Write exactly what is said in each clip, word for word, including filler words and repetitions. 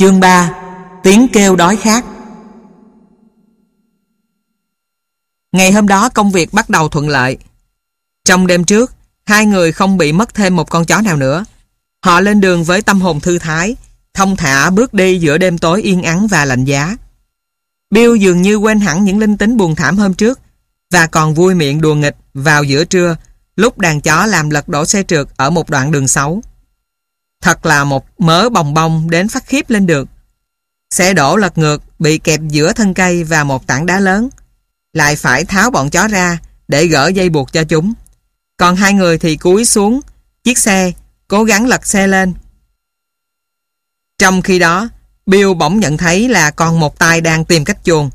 Chương ba. Tiếng kêu đói khát. Ngày hôm đó công việc bắt đầu thuận lợi. Trong đêm trước, hai người không bị mất thêm một con chó nào nữa. Họ lên đường với tâm hồn thư thái, thong thả bước đi giữa đêm tối yên ắng và lạnh giá. Bill dường như quên hẳn những linh tính buồn thảm hôm trước và còn vui miệng đùa nghịch vào giữa trưa lúc đàn chó làm lật đổ xe trượt ở một đoạn đường xấu. Thật là một mớ bòng bong đến phát khiếp lên được. Xe đổ lật ngược, bị kẹp giữa thân cây và một tảng đá lớn. Lại phải tháo bọn chó ra để gỡ dây buộc cho chúng. Còn hai người thì cúi xuống chiếc xe, cố gắng lật xe lên. Trong khi đó, Bill bỗng nhận thấy là con một tay đang tìm cách chuồn.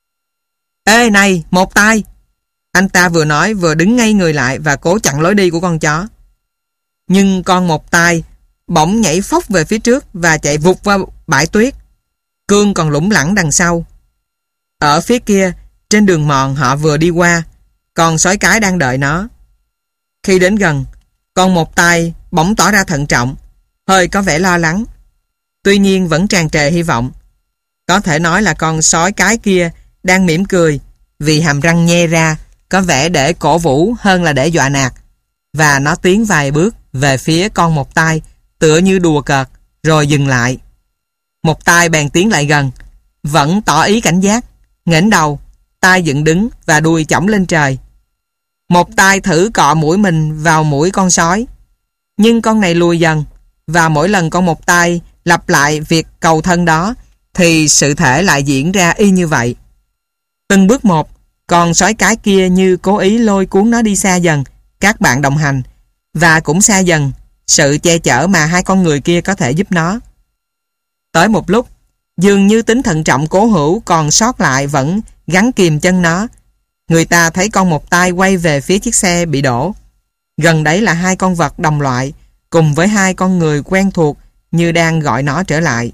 Ê này, một tay! Anh ta vừa nói vừa đứng ngay người lại và cố chặn lối đi của con chó. Nhưng con một tay bỗng nhảy phóc về phía trước và chạy vụt vào bãi tuyết. Cương còn lủng lẳng đằng sau. Ở phía kia, trên đường mòn họ vừa đi qua, con sói cái đang đợi nó. Khi đến gần, con một tay bỗng tỏ ra thận trọng, hơi có vẻ lo lắng. Tuy nhiên vẫn tràn trề hy vọng. Có thể nói là con sói cái kia đang mỉm cười vì hàm răng nhe ra, có vẻ để cổ vũ hơn là để dọa nạt. Và nó tiến vài bước về phía con một tay, tựa như đùa cợt, rồi dừng lại. Một tay bèn tiến lại gần, vẫn tỏ ý cảnh giác, nghển đầu, tay dựng đứng và đuôi chỏng lên trời. Một tay thử cọ mũi mình vào mũi con sói, nhưng con này lùi dần, và mỗi lần con một tay lặp lại việc cầu thân đó thì sự thể lại diễn ra y như vậy. Từng bước một, con sói cái kia như cố ý lôi cuốn nó đi xa dần các bạn đồng hành, và cũng xa dần sự che chở mà hai con người kia có thể giúp nó. Tới một lúc, dường như tính thận trọng cố hữu còn sót lại vẫn gắn kìm chân nó. Người ta thấy con một tay quay về phía chiếc xe bị đổ. Gần đấy là hai con vật đồng loại cùng với hai con người quen thuộc như đang gọi nó trở lại.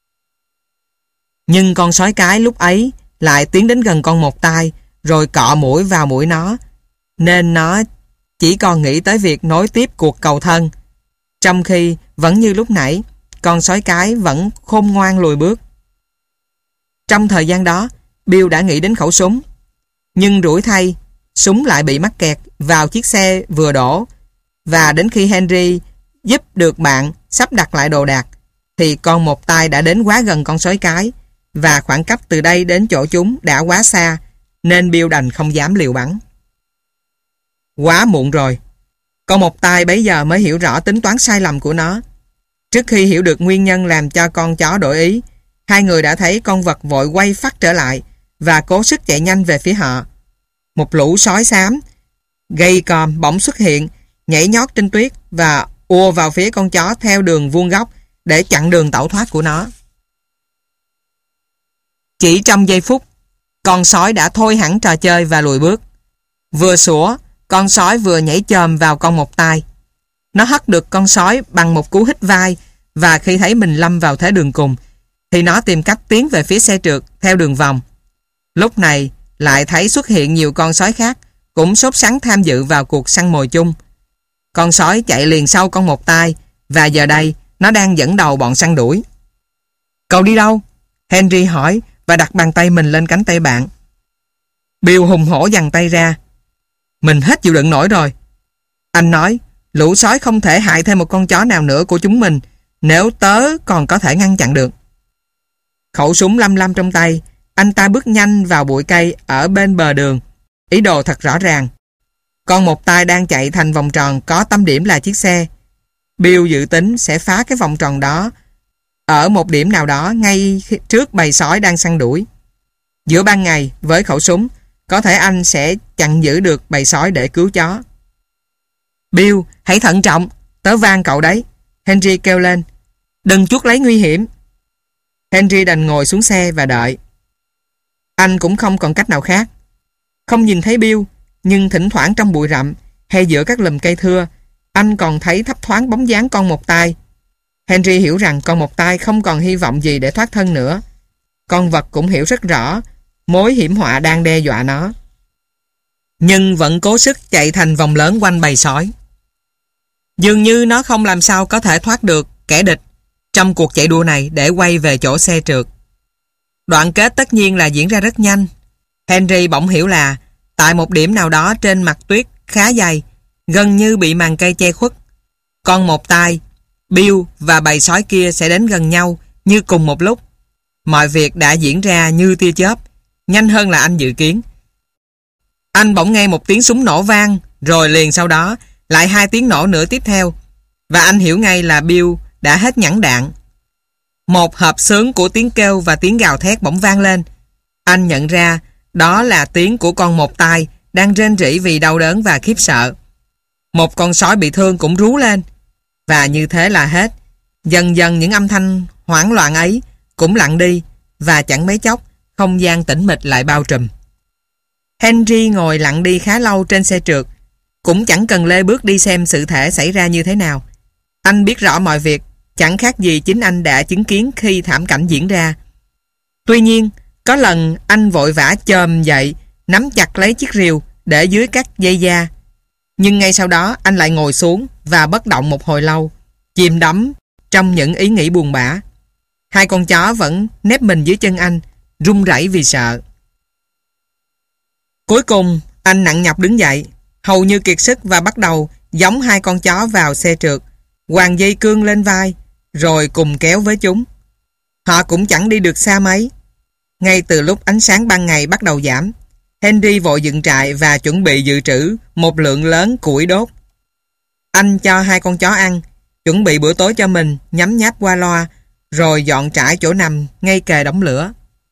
Nhưng con sói cái lúc ấy lại tiến đến gần con một tay rồi cọ mũi vào mũi nó, nên nó chỉ còn nghĩ tới việc nối tiếp cuộc cầu thân. Trong khi vẫn như lúc nãy, con sói cái vẫn khôn ngoan lùi bước. Trong thời gian đó, Bill đã nghĩ đến khẩu súng. Nhưng rủi thay, súng lại bị mắc kẹt vào chiếc xe vừa đổ, và đến khi Henry giúp được bạn sắp đặt lại đồ đạc, thì con một tay đã đến quá gần con sói cái, và khoảng cách từ đây đến chỗ chúng đã quá xa, nên Bill đành không dám liều bắn. Quá muộn rồi. Con một tay bấy giờ mới hiểu rõ tính toán sai lầm của nó. Trước khi hiểu được nguyên nhân làm cho con chó đổi ý, hai người đã thấy con vật vội quay phắt trở lại và cố sức chạy nhanh về phía họ. Một lũ sói xám gầy còm bỗng xuất hiện, nhảy nhót trên tuyết và ùa vào phía con chó theo đường vuông góc để chặn đường tẩu thoát của nó. Chỉ trong giây phút, con sói đã thôi hẳn trò chơi và lùi bước. Vừa sủa, con sói vừa nhảy chồm vào con một tay. Nó hất được con sói bằng một cú hít vai, và khi thấy mình lâm vào thế đường cùng thì nó tìm cách tiến về phía xe trượt theo đường vòng. Lúc này lại thấy xuất hiện nhiều con sói khác cũng sốt sắng tham dự vào cuộc săn mồi chung. Con sói chạy liền sau con một tay, và giờ đây nó đang dẫn đầu bọn săn đuổi. Cậu đi đâu? Henry hỏi và đặt bàn tay mình lên cánh tay bạn. Bill hùng hổ giằng tay ra. Mình hết chịu đựng nổi rồi. Anh nói, lũ sói không thể hại thêm một con chó nào nữa của chúng mình nếu tớ còn có thể ngăn chặn được. Khẩu súng lăm lăm trong tay, anh ta bước nhanh vào bụi cây ở bên bờ đường. Ý đồ thật rõ ràng. Con một tay đang chạy thành vòng tròn có tâm điểm là chiếc xe. Bill dự tính sẽ phá cái vòng tròn đó ở một điểm nào đó ngay trước bầy sói đang săn đuổi. Giữa ban ngày, với khẩu súng, có thể anh sẽ chặn giữ được bầy sói để cứu chó. Bill, hãy thận trọng, tớ van cậu đấy. Henry kêu lên. Đừng chuốc lấy nguy hiểm. Henry đành ngồi xuống xe và đợi. Anh cũng không còn cách nào khác. Không nhìn thấy Bill, nhưng thỉnh thoảng trong bụi rậm hay giữa các lùm cây thưa, anh còn thấy thấp thoáng bóng dáng con một tay. Henry hiểu rằng con một tay không còn hy vọng gì để thoát thân nữa. Con vật cũng hiểu rất rõ mối hiểm họa đang đe dọa nó, nhưng vẫn cố sức chạy thành vòng lớn quanh bầy sói. Dường như nó không làm sao có thể thoát được kẻ địch trong cuộc chạy đua này để quay về chỗ xe trượt. Đoạn kết tất nhiên là diễn ra rất nhanh. Henry bỗng hiểu là tại một điểm nào đó trên mặt tuyết khá dày, gần như bị màn cây che khuất, còn một tay, Bill và bầy sói kia sẽ đến gần nhau như cùng một lúc. Mọi việc đã diễn ra như tia chớp, nhanh hơn là anh dự kiến. Anh bỗng nghe một tiếng súng nổ vang, rồi liền sau đó lại hai tiếng nổ nữa tiếp theo, và anh hiểu ngay là Bill đã hết nhẵn đạn. Một hợp xướng của tiếng kêu và tiếng gào thét bỗng vang lên. Anh nhận ra đó là tiếng của con một tai đang rên rỉ vì đau đớn và khiếp sợ. Một con sói bị thương cũng rú lên. Và như thế là hết. Dần dần những âm thanh hoảng loạn ấy cũng lặng đi, và chẳng mấy chốc không gian tĩnh mịch lại bao trùm. Henry ngồi lặng đi khá lâu trên xe trượt, cũng chẳng cần lê bước đi xem sự thể xảy ra như thế nào. Anh biết rõ mọi việc, chẳng khác gì chính anh đã chứng kiến khi thảm cảnh diễn ra. Tuy nhiên, có lần anh vội vã chồm dậy, nắm chặt lấy chiếc rìu để dưới các dây da. Nhưng ngay sau đó anh lại ngồi xuống và bất động một hồi lâu, chìm đắm trong những ý nghĩ buồn bã. Hai con chó vẫn nép mình dưới chân anh, run rẩy vì sợ. Cuối cùng, anh nặng nhọc đứng dậy, hầu như kiệt sức, và bắt đầu gióng hai con chó vào xe trượt, quàng dây cương lên vai, rồi cùng kéo với chúng. Họ cũng chẳng đi được xa mấy. Ngay từ lúc ánh sáng ban ngày bắt đầu giảm, Henry vội dựng trại và chuẩn bị dự trữ một lượng lớn củi đốt. Anh cho hai con chó ăn, chuẩn bị bữa tối cho mình, nhấm nháp qua loa, rồi dọn trải chỗ nằm ngay kề đống lửa.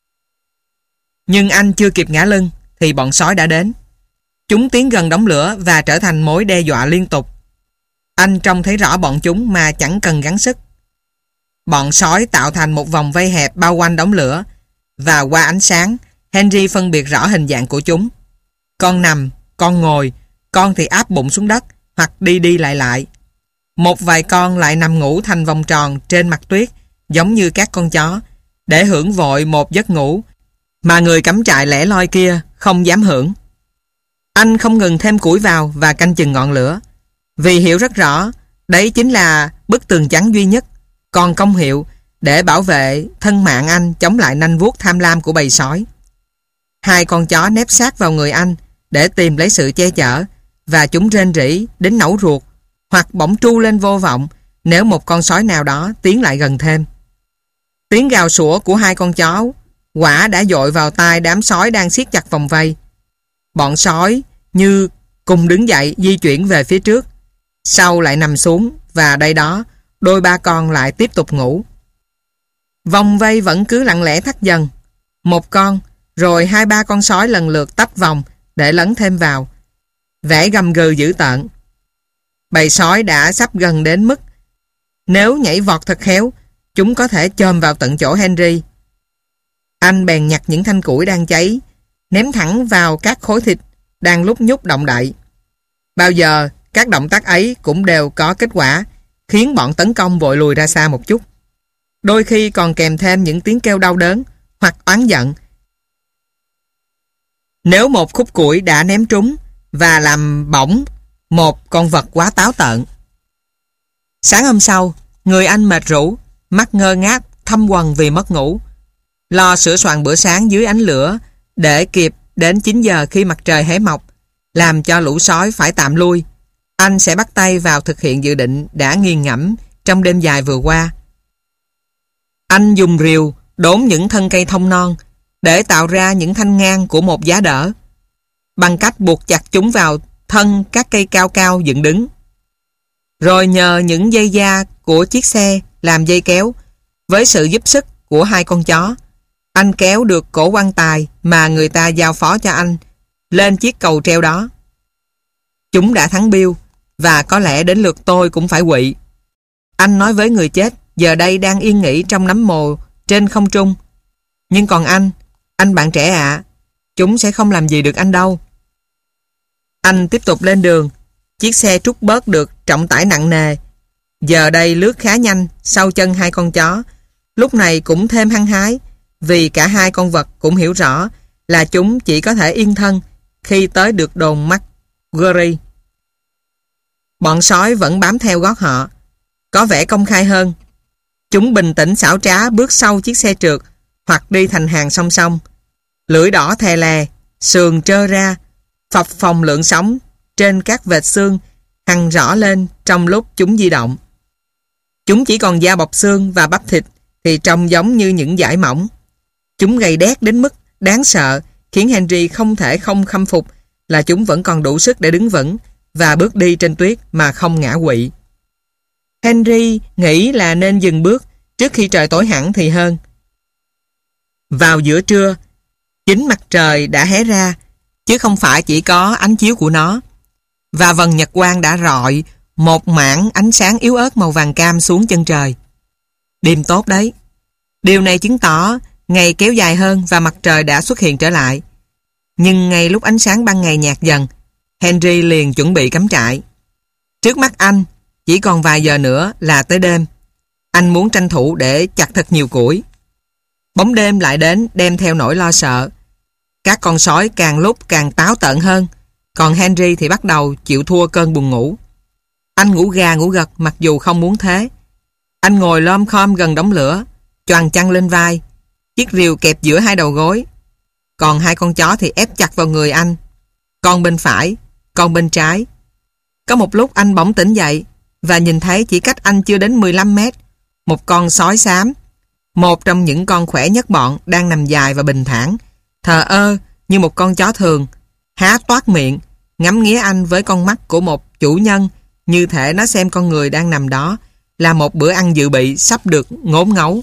Nhưng anh chưa kịp ngả lưng thì bọn sói đã đến. Chúng tiến gần đống lửa và trở thành mối đe dọa liên tục. Anh trông thấy rõ bọn chúng mà chẳng cần gắng sức. Bọn sói tạo thành một vòng vây hẹp bao quanh đống lửa, và qua ánh sáng, Henry phân biệt rõ hình dạng của chúng. Con nằm, con ngồi, con thì áp bụng xuống đất hoặc đi đi lại lại. Một vài con lại nằm ngủ thành vòng tròn trên mặt tuyết, giống như các con chó, để hưởng vội một giấc ngủ mà người cắm trại lẻ loi kia không dám hưởng. Anh không ngừng thêm củi vào và canh chừng ngọn lửa, vì hiểu rất rõ đấy chính là bức tường chắn duy nhất còn công hiệu để bảo vệ thân mạng anh chống lại nanh vuốt tham lam của bầy sói. Hai con chó nép sát vào người anh để tìm lấy sự che chở, và chúng rên rỉ đến nẫu ruột hoặc bỗng tru lên vô vọng nếu một con sói nào đó tiến lại gần thêm. Tiếng gào sủa của hai con chó quả đã dội vào tai đám sói đang siết chặt vòng vây. Bọn sói như cùng đứng dậy di chuyển về phía trước, sau lại nằm xuống, và đây đó đôi ba con lại tiếp tục ngủ. Vòng vây vẫn cứ lặng lẽ thắt dần. Một con, rồi hai ba con sói lần lượt tấp vòng để lấn thêm vào, vẻ gầm gừ dữ tợn. Bầy sói đã sắp gần đến mức nếu nhảy vọt thật khéo, chúng có thể chồm vào tận chỗ Henry. Anh bèn nhặt những thanh củi đang cháy, ném thẳng vào các khối thịt đang lúc nhúc động đậy. Bao giờ các động tác ấy cũng đều có kết quả, khiến bọn tấn công vội lùi ra xa một chút. Đôi khi còn kèm thêm những tiếng kêu đau đớn hoặc oán giận nếu một khúc củi đã ném trúng và làm bỏng một con vật quá táo tợn. Sáng hôm sau, người anh mệt rũ, mắt ngơ ngác, thâm quầng vì mất ngủ. Lo sửa soạn bữa sáng dưới ánh lửa để kịp đến chín giờ khi mặt trời hé mọc, làm cho lũ sói phải tạm lui. Anh sẽ bắt tay vào thực hiện dự định đã nghiền ngẫm trong đêm dài vừa qua. Anh dùng rìu đốn những thân cây thông non để tạo ra những thanh ngang của một giá đỡ, bằng cách buộc chặt chúng vào thân các cây cao cao dựng đứng. Rồi nhờ những dây da của chiếc xe làm dây kéo, với sự giúp sức của hai con chó, anh kéo được cổ quan tài mà người ta giao phó cho anh lên chiếc cầu treo đó. Chúng đã thắng Bill, và có lẽ đến lượt tôi cũng phải quỵ. Anh nói với người chết giờ đây đang yên nghỉ trong nấm mồ trên không trung. Nhưng còn anh, anh bạn trẻ ạ, à, chúng sẽ không làm gì được anh đâu. Anh tiếp tục lên đường. Chiếc xe trút bớt được trọng tải nặng nề, giờ đây lướt khá nhanh sau chân hai con chó, lúc này cũng thêm hăng hái, vì cả hai con vật cũng hiểu rõ là chúng chỉ có thể yên thân khi tới được đồn McGurry. Bọn sói vẫn bám theo gót họ, có vẻ công khai hơn. Chúng bình tĩnh xảo trá bước sau chiếc xe trượt hoặc đi thành hàng song song. Lưỡi đỏ thè lè, sườn trơ ra, phập phồng lượn sóng trên các vệt xương hằn rõ lên trong lúc chúng di động. Chúng chỉ còn da bọc xương và bắp thịt thì trông giống như những dải mỏng. Chúng gầy đét đến mức đáng sợ, khiến Henry không thể không khâm phục là chúng vẫn còn đủ sức để đứng vững và bước đi trên tuyết mà không ngã quỵ. Henry nghĩ là nên dừng bước trước khi trời tối hẳn thì hơn. Vào giữa trưa, chính mặt trời đã hé ra, chứ không phải chỉ có ánh chiếu của nó. Và vầng nhật quang đã rọi một mảng ánh sáng yếu ớt màu vàng cam xuống chân trời. Đêm tốt đấy. Điều này chứng tỏ ngày kéo dài hơn và mặt trời đã xuất hiện trở lại. Nhưng ngay lúc ánh sáng ban ngày nhạt dần, Henry liền chuẩn bị cắm trại. Trước mắt anh, chỉ còn vài giờ nữa là tới đêm. Anh muốn tranh thủ để chặt thật nhiều củi. Bóng đêm lại đến đem theo nỗi lo sợ. Các con sói càng lúc càng táo tợn hơn, còn Henry thì bắt đầu chịu thua cơn buồn ngủ. Anh ngủ gà ngủ gật mặc dù không muốn thế. Anh ngồi lom khom gần đống lửa, choàng chăn lên vai, chiếc rìu kẹp giữa hai đầu gối. Còn hai con chó thì ép chặt vào người anh, con bên phải, con bên trái. Có một lúc anh bỗng tỉnh dậy và nhìn thấy chỉ cách anh chưa đến mười lăm mét, một con sói xám, một trong những con khỏe nhất bọn, đang nằm dài và bình thản, thờ ơ như một con chó thường, há toát miệng, ngắm nghía anh với con mắt của một chủ nhân, như thể nó xem con người đang nằm đó là một bữa ăn dự bị sắp được ngốn ngấu.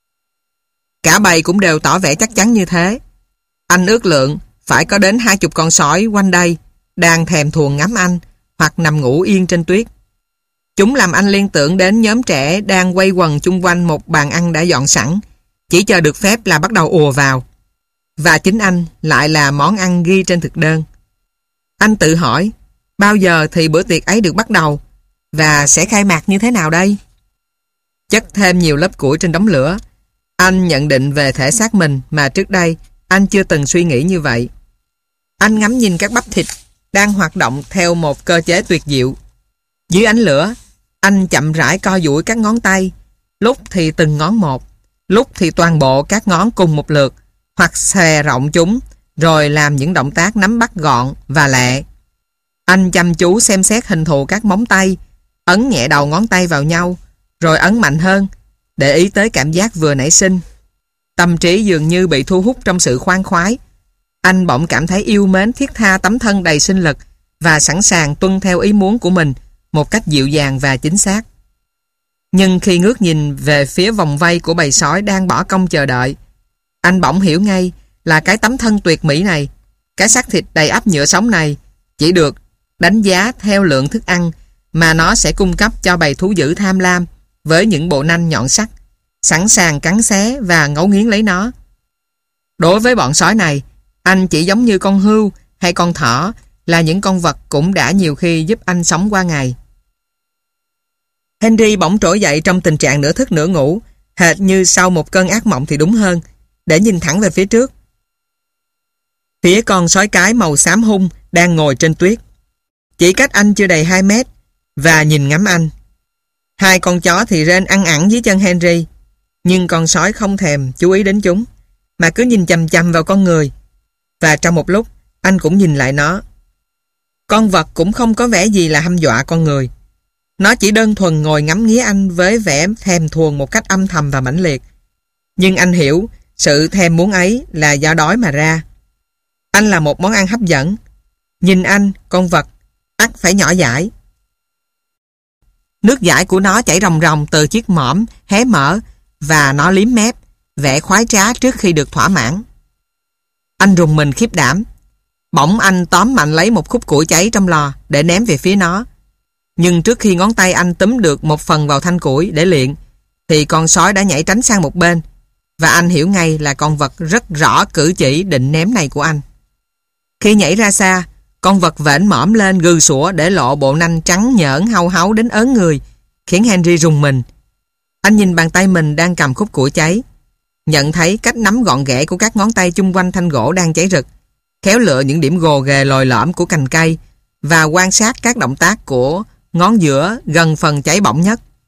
Cả bầy cũng đều tỏ vẻ chắc chắn như thế. Anh ước lượng phải có đến hai chục con sói quanh đây đang thèm thuồng ngắm anh hoặc nằm ngủ yên trên tuyết. Chúng làm anh liên tưởng đến nhóm trẻ đang quay quần chung quanh một bàn ăn đã dọn sẵn, chỉ chờ được phép là bắt đầu ùa vào. Và chính anh lại là món ăn ghi trên thực đơn. Anh tự hỏi, bao giờ thì bữa tiệc ấy được bắt đầu và sẽ khai mạc như thế nào đây? Chất thêm nhiều lớp củi trên đống lửa, anh nhận định về thể xác mình mà trước đây anh chưa từng suy nghĩ như vậy. Anh ngắm nhìn các bắp thịt đang hoạt động theo một cơ chế tuyệt diệu. Dưới ánh lửa, anh chậm rãi co duỗi các ngón tay, lúc thì từng ngón một, lúc thì toàn bộ các ngón cùng một lượt, hoặc xòe rộng chúng, rồi làm những động tác nắm bắt gọn và lẹ. Anh chăm chú xem xét hình thù các móng tay, ấn nhẹ đầu ngón tay vào nhau, rồi ấn mạnh hơn, để ý tới cảm giác vừa nảy sinh. Tâm trí dường như bị thu hút trong sự khoan khoái. Anh bỗng cảm thấy yêu mến thiết tha tấm thân đầy sinh lực và sẵn sàng tuân theo ý muốn của mình một cách dịu dàng và chính xác. Nhưng khi ngước nhìn về phía vòng vây của bầy sói đang bỏ công chờ đợi, anh bỗng hiểu ngay là cái tấm thân tuyệt mỹ này, cái xác thịt đầy ắp nhựa sống này chỉ được đánh giá theo lượng thức ăn mà nó sẽ cung cấp cho bầy thú dữ tham lam với những bộ nanh nhọn sắc, sẵn sàng cắn xé và ngấu nghiến lấy nó. Đối với bọn sói này, anh chỉ giống như con hươu hay con thỏ, là những con vật cũng đã nhiều khi giúp anh sống qua ngày. Henry bỗng trỗi dậy trong tình trạng nửa thức nửa ngủ, hệt như sau một cơn ác mộng thì đúng hơn, để nhìn thẳng về phía trước. Phía con sói cái màu xám hung đang ngồi trên tuyết, chỉ cách anh chưa đầy hai mét, và nhìn ngắm anh. Hai con chó thì rên ăn ẳng dưới chân Henry, nhưng con sói không thèm chú ý đến chúng, mà cứ nhìn chằm chằm vào con người. Và trong một lúc, anh cũng nhìn lại nó. Con vật cũng không có vẻ gì là hăm dọa con người. Nó chỉ đơn thuần ngồi ngắm nghía anh với vẻ thèm thuồng một cách âm thầm và mãnh liệt. Nhưng anh hiểu sự thèm muốn ấy là do đói mà ra. Anh là một món ăn hấp dẫn. Nhìn anh, con vật ắt phải nhỏ dãi. Nước dãi của nó chảy ròng ròng từ chiếc mõm hé mở, và nó liếm mép, vẻ khoái trá trước khi được thỏa mãn. Anh rùng mình khiếp đảm. Bỗng anh tóm mạnh lấy một khúc củi cháy trong lò để ném về phía nó. Nhưng trước khi ngón tay anh túm được một phần vào thanh củi để luyện, thì con sói đã nhảy tránh sang một bên, và anh hiểu ngay là con vật rất rõ cử chỉ định ném này của anh. Khi nhảy ra xa, con vật vểnh mõm lên gừ sủa để lộ bộ nanh trắng nhởn hau háu đến ớn người, khiến Henry rùng mình. Anh nhìn bàn tay mình đang cầm khúc củi cháy, nhận thấy cách nắm gọn ghẽ của các ngón tay chung quanh thanh gỗ đang cháy rực, khéo lựa những điểm gồ ghề lồi lõm của cành cây, và quan sát các động tác của ngón giữa gần phần cháy bỏng nhất.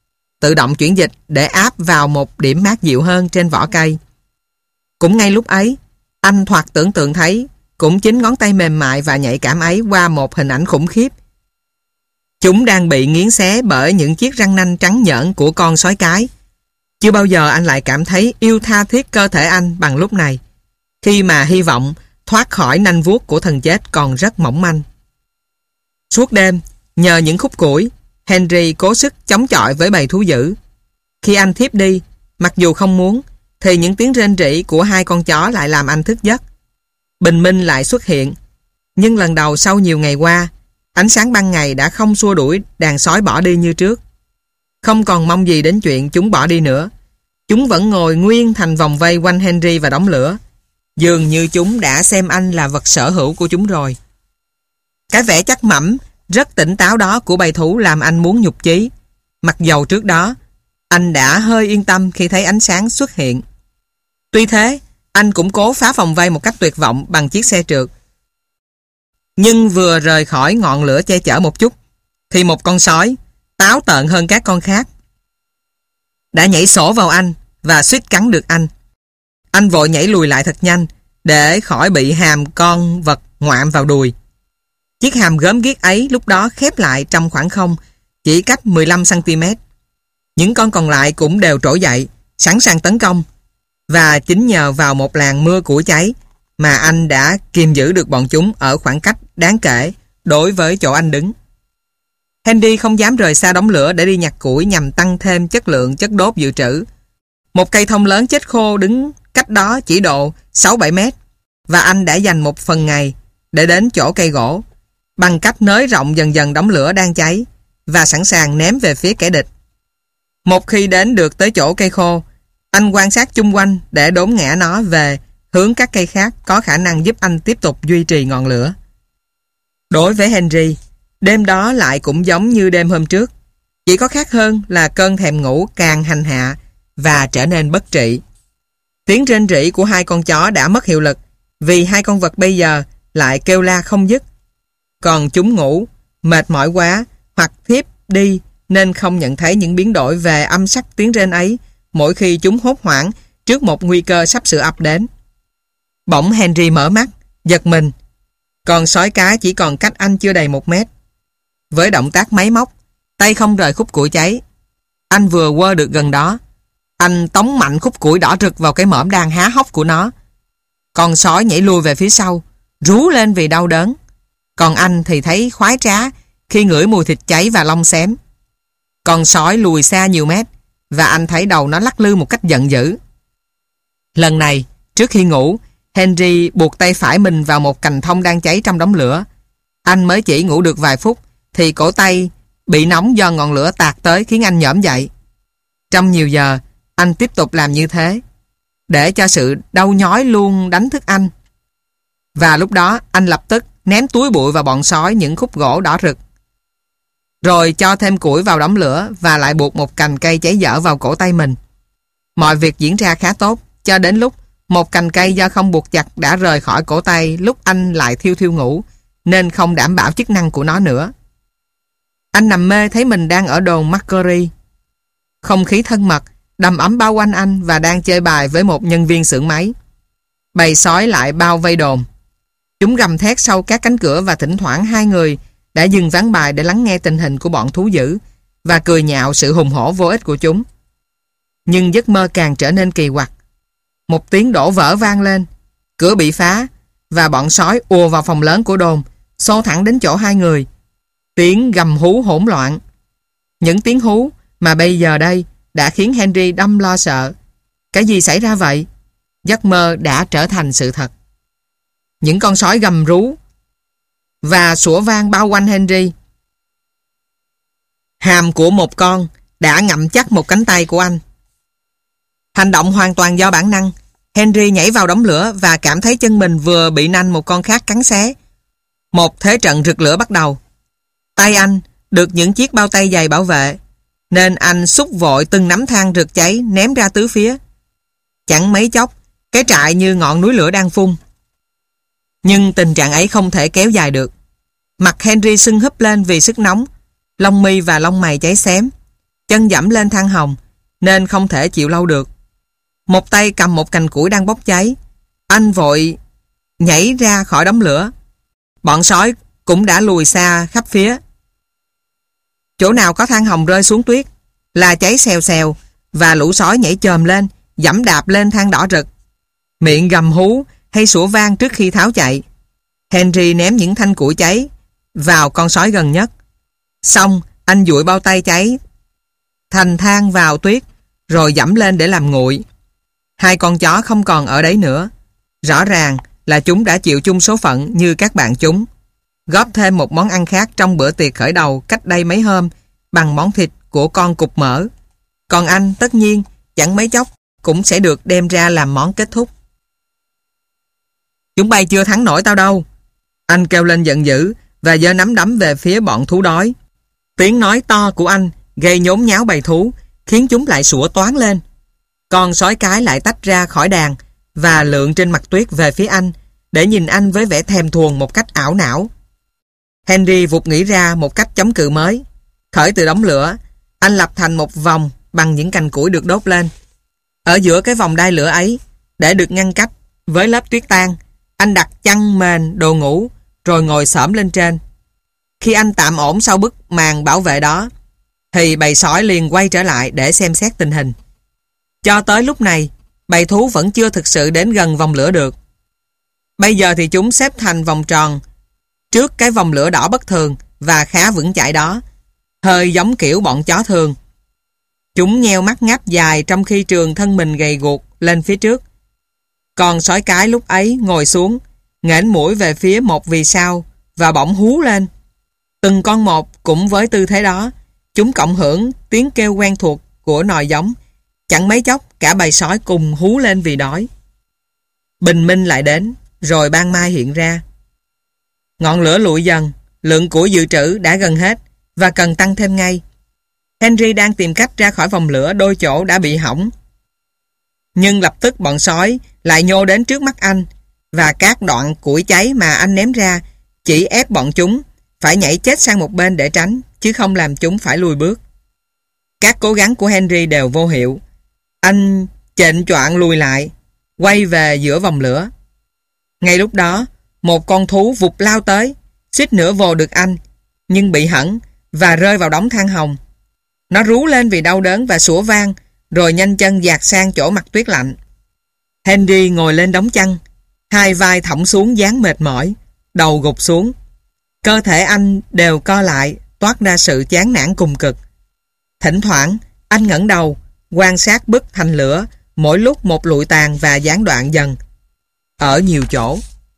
tự động chuyển dịch để áp vào một điểm mát dịu hơn trên vỏ cây. Cũng ngay lúc ấy, anh thoạt tưởng tượng thấy cũng chính ngón tay mềm mại và nhạy cảm ấy qua một hình ảnh khủng khiếp. Chúng đang bị nghiến xé bởi những chiếc răng nanh trắng nhợn của con sói cái. Chưa bao giờ anh lại cảm thấy yêu tha thiết cơ thể anh bằng lúc này, khi mà hy vọng thoát khỏi nanh vuốt của thần chết còn rất mỏng manh. Suốt đêm, nhờ những khúc củi, Henry cố sức chống chọi với bầy thú dữ. Khi anh thiếp đi, mặc dù không muốn, thì những tiếng rên rỉ của hai con chó lại làm anh thức giấc. Bình minh lại xuất hiện, nhưng lần đầu sau nhiều ngày qua, ánh sáng ban ngày đã không xua đuổi đàn sói bỏ đi như trước. Không còn mong gì đến chuyện chúng bỏ đi nữa. Chúng vẫn ngồi nguyên thành vòng vây quanh Henry và đống lửa. Dường như chúng đã xem anh là vật sở hữu của chúng rồi. Cái vẻ chắc mẩm, rất tỉnh táo đó của bầy thú làm anh muốn nhục chí. Mặc dầu trước đó, anh đã hơi yên tâm khi thấy ánh sáng xuất hiện. Tuy thế, anh cũng cố phá vòng vây một cách tuyệt vọng bằng chiếc xe trượt. Nhưng vừa rời khỏi ngọn lửa che chở một chút, thì một con sói, táo tợn hơn các con khác, đã nhảy sổ vào anh và suýt cắn được anh. Anh vội nhảy lùi lại thật nhanh để khỏi bị hàm con vật ngoạm vào đùi. Chiếc hàm gớm ghiếc ấy lúc đó khép lại trong khoảng không, chỉ cách mười lăm xăng ti mét. Những con còn lại cũng đều trỗi dậy, sẵn sàng tấn công. Và chính nhờ vào một làn mưa củi cháy mà anh đã kiềm giữ được bọn chúng ở khoảng cách đáng kể đối với chỗ anh đứng. Henry không dám rời xa đống lửa để đi nhặt củi nhằm tăng thêm chất lượng chất đốt dự trữ. Một cây thông lớn chết khô đứng cách đó chỉ độ sáu bảy mét, và anh đã dành một phần ngày để đến chỗ cây gỗ, bằng cách nới rộng dần dần đống lửa đang cháy và sẵn sàng ném về phía kẻ địch. Một khi đến được tới chỗ cây khô, anh quan sát chung quanh để đốn ngã nó về hướng các cây khác có khả năng giúp anh tiếp tục duy trì ngọn lửa. Đối với Henry, đêm đó lại cũng giống như đêm hôm trước, chỉ có khác hơn là cơn thèm ngủ càng hành hạ và trở nên bất trị. Tiếng rên rỉ của hai con chó đã mất hiệu lực vì hai con vật bây giờ lại kêu la không dứt. Còn chúng ngủ, mệt mỏi quá hoặc thiếp đi nên không nhận thấy những biến đổi về âm sắc tiếng rên ấy mỗi khi chúng hốt hoảng trước một nguy cơ sắp sửa ập đến. Bỗng Henry mở mắt, giật mình. Con sói cái chỉ còn cách anh chưa đầy một mét. Với động tác máy móc, tay không rời khúc củi cháy. Anh vừa quơ được gần đó, anh tống mạnh khúc củi đỏ rực vào cái mõm đang há hốc của nó. Con sói nhảy lùi về phía sau, rú lên vì đau đớn. Còn anh thì thấy khoái trá khi ngửi mùi thịt cháy và lông xém. Con sói lùi xa nhiều mét và anh thấy đầu nó lắc lư một cách giận dữ. Lần này, trước khi ngủ, Henry buộc tay phải mình vào một cành thông đang cháy trong đống lửa. Anh mới chỉ ngủ được vài phút thì cổ tay bị nóng do ngọn lửa tạt tới khiến anh nhổm dậy. Trong nhiều giờ, anh tiếp tục làm như thế để cho sự đau nhói luôn đánh thức anh. Và lúc đó anh lập tức ném túi bụi vào bọn sói những khúc gỗ đỏ rực, rồi cho thêm củi vào đống lửa và lại buộc một cành cây cháy dở vào cổ tay mình. Mọi việc diễn ra khá tốt cho đến lúc một cành cây do không buộc chặt đã rời khỏi cổ tay lúc anh lại thiêu thiêu ngủ, nên không đảm bảo chức năng của nó nữa. Anh nằm mê thấy mình đang ở đồn Macquarie. Không khí thân mật đầm ấm bao quanh anh và đang chơi bài với một nhân viên xưởng máy. Bầy sói lại bao vây đồn. Chúng gầm thét sau các cánh cửa và thỉnh thoảng hai người đã dừng ván bài để lắng nghe tình hình của bọn thú dữ và cười nhạo sự hùng hổ vô ích của chúng. Nhưng giấc mơ càng trở nên kỳ quặc. Một tiếng đổ vỡ vang lên, cửa bị phá và bọn sói ùa vào phòng lớn của đồn, xô thẳng đến chỗ hai người. Tiếng gầm hú hỗn loạn. Những tiếng hú mà bây giờ đây đã khiến Henry đâm lo sợ. Cái gì xảy ra vậy? Giấc mơ đã trở thành sự thật. Những con sói gầm rú và sủa vang bao quanh Henry. Hàm của một con đã ngậm chắc một cánh tay của anh. Hành động hoàn toàn do bản năng, Henry nhảy vào đống lửa và cảm thấy chân mình vừa bị nanh một con khác cắn xé. Một thế trận rực lửa bắt đầu. Tay anh được những chiếc bao tay dày bảo vệ, nên anh xúc vội từng nắm than rực cháy ném ra tứ phía. Chẳng mấy chốc, cái trại như ngọn núi lửa đang phun. Nhưng tình trạng ấy không thể kéo dài được. Mặt Henry sưng húp lên vì sức nóng, lông mi và lông mày cháy xém. chân dẫm lên than hồng, nên không thể chịu lâu được. Một tay cầm một cành củi đang bốc cháy. Anh vội nhảy ra khỏi đống lửa. Bọn sói cũng đã lùi xa khắp phía. Chỗ nào có than hồng rơi xuống tuyết là cháy xèo xèo, và lũ sói nhảy chồm lên, giẫm đạp lên than đỏ rực, miệng gầm hú hay sủa vang trước khi tháo chạy. Henry ném những thanh củi cháy vào con sói gần nhất. Xong, anh dụi bao tay cháy thành than vào tuyết, rồi giẫm lên để làm nguội. Hai con chó không còn ở đấy nữa. Rõ ràng là chúng đã chịu chung số phận như các bạn chúng, góp thêm một món ăn khác trong bữa tiệc khởi đầu cách đây mấy hôm bằng món thịt của con cục mỡ. Còn anh, tất nhiên, chẳng mấy chốc cũng sẽ được đem ra làm món kết thúc. Chúng bay chưa thắng nổi tao đâu. Anh kêu lên giận dữ và giơ nắm đấm về phía bọn thú đói. Tiếng nói to của anh gây nhốn nháo bầy thú, khiến chúng lại sủa toáng lên. Con sói cái lại tách ra khỏi đàn và lượn trên mặt tuyết về phía anh, để nhìn anh với vẻ thèm thuồng một cách ảo não. Henry vụt nghĩ ra một cách chống cự mới. Khởi từ đống lửa, anh lập thành một vòng bằng những cành củi được đốt lên. Ở giữa cái vòng đai lửa ấy, để được ngăn cách với lớp tuyết tan, anh đặt chăn mền, đồ ngủ, rồi ngồi xổm lên trên. Khi anh tạm ổn sau bức màn bảo vệ đó, thì bầy sói liền quay trở lại để xem xét tình hình. Cho tới lúc này, bầy thú vẫn chưa thực sự đến gần vòng lửa được. Bây giờ thì chúng xếp thành vòng tròn trước cái vòng lửa đỏ bất thường và khá vững chãi đó, hơi giống kiểu bọn chó thường. Chúng nheo mắt ngáp dài trong khi trường thân mình gầy guộc lên phía trước. Còn sói cái lúc ấy ngồi xuống, nghển mũi về phía một vì sao và bỗng hú lên. Từng con một cũng với tư thế đó, chúng cộng hưởng tiếng kêu quen thuộc của nòi giống. Chẳng mấy chốc cả bầy sói cùng hú lên vì đói. Bình minh lại đến, rồi ban mai hiện ra. Ngọn lửa lụi dần, lượng củi dự trữ đã gần hết và cần tăng thêm ngay. Henry đang tìm cách ra khỏi vòng lửa đôi chỗ đã bị hỏng. Nhưng lập tức bọn sói lại nhô đến trước mắt anh, và các đoạn củi cháy mà anh ném ra chỉ ép bọn chúng phải nhảy chết sang một bên để tránh, chứ không làm chúng phải lùi bước. Các cố gắng của Henry đều vô hiệu. Anh chệnh choạng lùi lại, quay về giữa vòng lửa. Ngay lúc đó, một con thú vụt lao tới, suýt nữa vồ được anh, nhưng bị hẫng và rơi vào đống than hồng. Nó rú lên vì đau đớn và sủa vang, rồi nhanh chân dạt sang chỗ mặt tuyết lạnh. Henry ngồi lên đống chăn, hai vai thõng xuống dáng mệt mỏi, đầu gục xuống. Cơ thể anh đều co lại, toát ra sự chán nản cùng cực. Thỉnh thoảng, anh ngẩng đầu, quan sát bức thành lửa, mỗi lúc một lụi tàn và gián đoạn dần. Ở nhiều chỗ.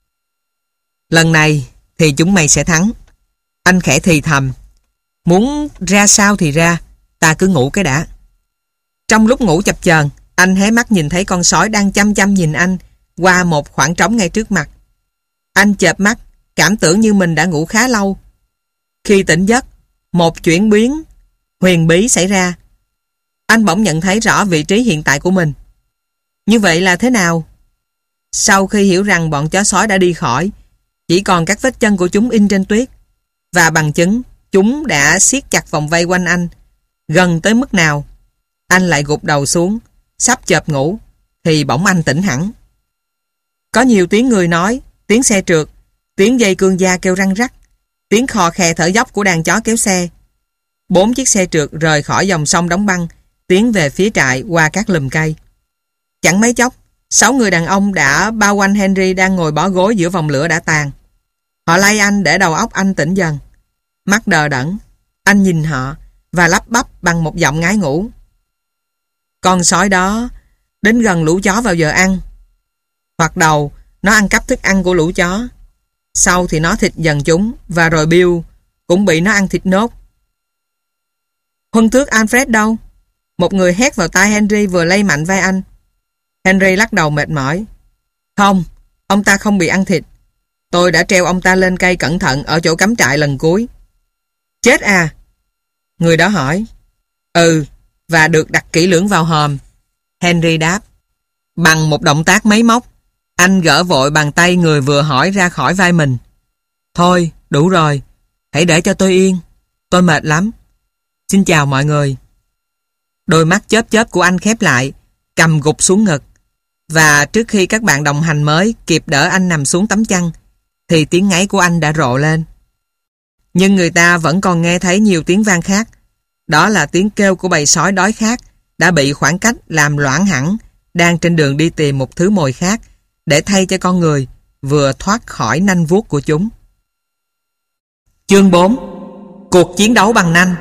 Lần này thì chúng mày sẽ thắng. Anh khẽ thì thầm. Muốn ra sao thì ra, ta cứ ngủ cái đã. Trong lúc ngủ chập chờn, anh hé mắt nhìn thấy con sói đang chăm chăm nhìn anh qua một khoảng trống ngay trước mặt. Anh chợp mắt, cảm tưởng như mình đã ngủ khá lâu. Khi tỉnh giấc, một chuyển biến huyền bí xảy ra. Anh bỗng nhận thấy rõ vị trí hiện tại của mình. Như vậy là thế nào? Sau khi hiểu rằng bọn chó sói đã đi khỏi, chỉ còn các vết chân của chúng in trên tuyết, và bằng chứng chúng đã siết chặt vòng vây quanh anh, gần tới mức nào, anh lại gục đầu xuống, sắp chợp ngủ, thì bỗng anh tỉnh hẳn. Có nhiều tiếng người nói, tiếng xe trượt, tiếng dây cương da kêu răng rắc, tiếng khò khè thở dốc của đàn chó kéo xe. Bốn chiếc xe trượt rời khỏi dòng sông đóng băng, tiến về phía trại qua các lùm cây. Chẳng mấy chốc, sáu người đàn ông đã bao quanh Henry đang ngồi bó gối giữa vòng lửa đã tàn. Họ lay anh để đầu óc anh tỉnh dần. Mắt đờ đẫn, anh nhìn họ và lắp bắp bằng một giọng ngái ngủ. Con sói đó đến gần lũ chó vào giờ ăn. Hoặc đầu, nó ăn cắp thức ăn của lũ chó. Sau thì nó thịt dần chúng, và rồi Bill cũng bị nó ăn thịt nốt. Huân tước Alfred đâu? Một người hét vào tai Henry vừa lay mạnh vai anh. Henry lắc đầu mệt mỏi. Không, ông ta không bị ăn thịt. Tôi đã treo ông ta lên cây cẩn thận ở chỗ cắm trại lần cuối. Chết à? Người đó hỏi. Ừ, và được đặt kỹ lưỡng vào hòm. Henry đáp. Bằng một động tác máy móc, anh gỡ vội bàn tay người vừa hỏi ra khỏi vai mình. Thôi, đủ rồi. Hãy để cho tôi yên. Tôi mệt lắm. Xin chào mọi người. Đôi mắt chớp chớp của anh khép lại, cầm gục xuống ngực. Và trước khi các bạn đồng hành mới kịp đỡ anh nằm xuống tấm chăn, thì tiếng ngáy của anh đã rộ lên. Nhưng người ta vẫn còn nghe thấy nhiều tiếng vang khác. Đó là tiếng kêu của bầy sói đói khát đã bị khoảng cách làm loãng hẳn, đang trên đường đi tìm một thứ mồi khác để thay cho con người vừa thoát khỏi nanh vuốt của chúng. Chương bốn. Cuộc chiến đấu bằng nanh.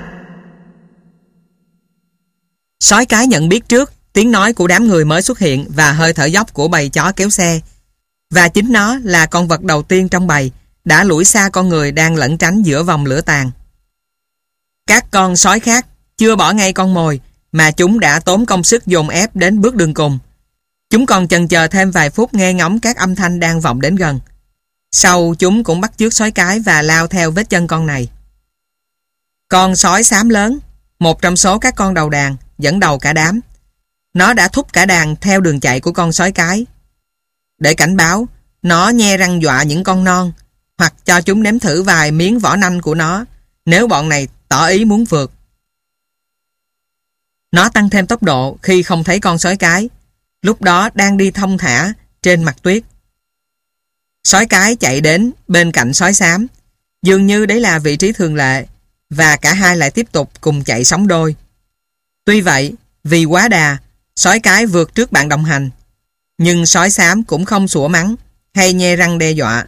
Sói cái nhận biết trước tiếng nói của đám người mới xuất hiện và hơi thở dốc của bầy chó kéo xe. Và chính nó là con vật đầu tiên trong bầy đã lủi xa con người đang lẩn tránh giữa vòng lửa tàn. Các con sói khác chưa bỏ ngay con mồi mà chúng đã tốn công sức dồn ép đến bước đường cùng. Chúng còn chần chờ thêm vài phút nghe ngóng các âm thanh đang vọng đến gần. Sau chúng cũng bắt chước sói cái và lao theo vết chân con này. Con sói xám lớn, một trong số các con đầu đàn, dẫn đầu cả đám. Nó đã thúc cả đàn theo đường chạy của con sói cái. Để cảnh báo, nó nhe răng dọa những con non, hoặc cho chúng nếm thử vài miếng vỏ nanh của nó nếu bọn này tỏ ý muốn vượt. Nó tăng thêm tốc độ khi không thấy con sói cái, lúc đó đang đi thong thả trên mặt tuyết. Sói cái chạy đến bên cạnh sói xám, dường như đấy là vị trí thường lệ, và cả hai lại tiếp tục cùng chạy sóng đôi. Tuy vậy, vì quá đà, sói cái vượt trước bạn đồng hành, nhưng sói xám cũng không sủa mắng hay nhe răng đe dọa.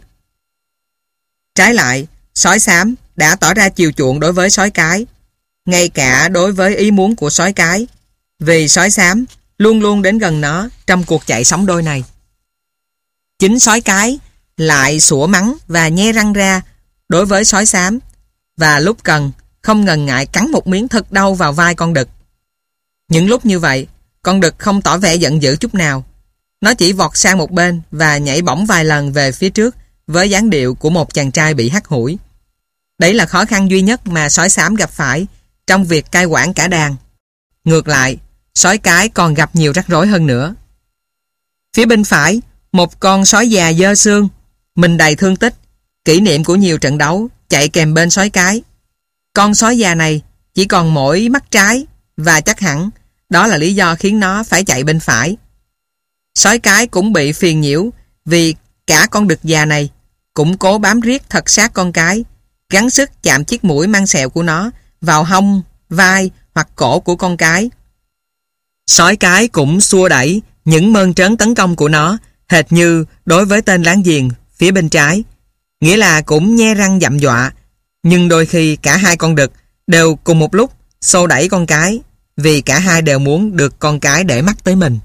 Trái lại, sói xám đã tỏ ra chiều chuộng đối với sói cái, ngay cả đối với ý muốn của sói cái, vì sói xám luôn luôn đến gần nó trong cuộc chạy sóng đôi này. Chính sói cái lại sủa mắng và nhe răng ra đối với sói xám, và lúc cần không ngần ngại cắn một miếng thật đau vào vai con đực. Những lúc như vậy, con đực không tỏ vẻ giận dữ chút nào. Nó chỉ vọt sang một bên và nhảy bổng vài lần về phía trước với dáng điệu của một chàng trai bị hắt hủi. Đấy là khó khăn duy nhất mà sói xám gặp phải trong việc cai quản cả đàn. Ngược lại, sói cái còn gặp nhiều rắc rối hơn nữa. Phía bên phải, một con sói già dơ xương, mình đầy thương tích, kỷ niệm của nhiều trận đấu, chạy kèm bên sói cái. Con sói già này chỉ còn mỗi mắt trái, và chắc hẳn đó là lý do khiến nó phải chạy bên phải. Sói cái cũng bị phiền nhiễu vì cả con đực già này cũng cố bám riết thật sát con cái, gắng sức chạm chiếc mũi mang sẹo của nó vào hông, vai hoặc cổ của con cái. Sói cái cũng xua đẩy những mơn trớn tấn công của nó, hệt như đối với tên láng giềng phía bên trái, nghĩa là cũng nhe răng dặm dọa. Nhưng đôi khi cả hai con đực đều cùng một lúc xô đẩy con cái, vì cả hai đều muốn được con cái để mắt tới mình.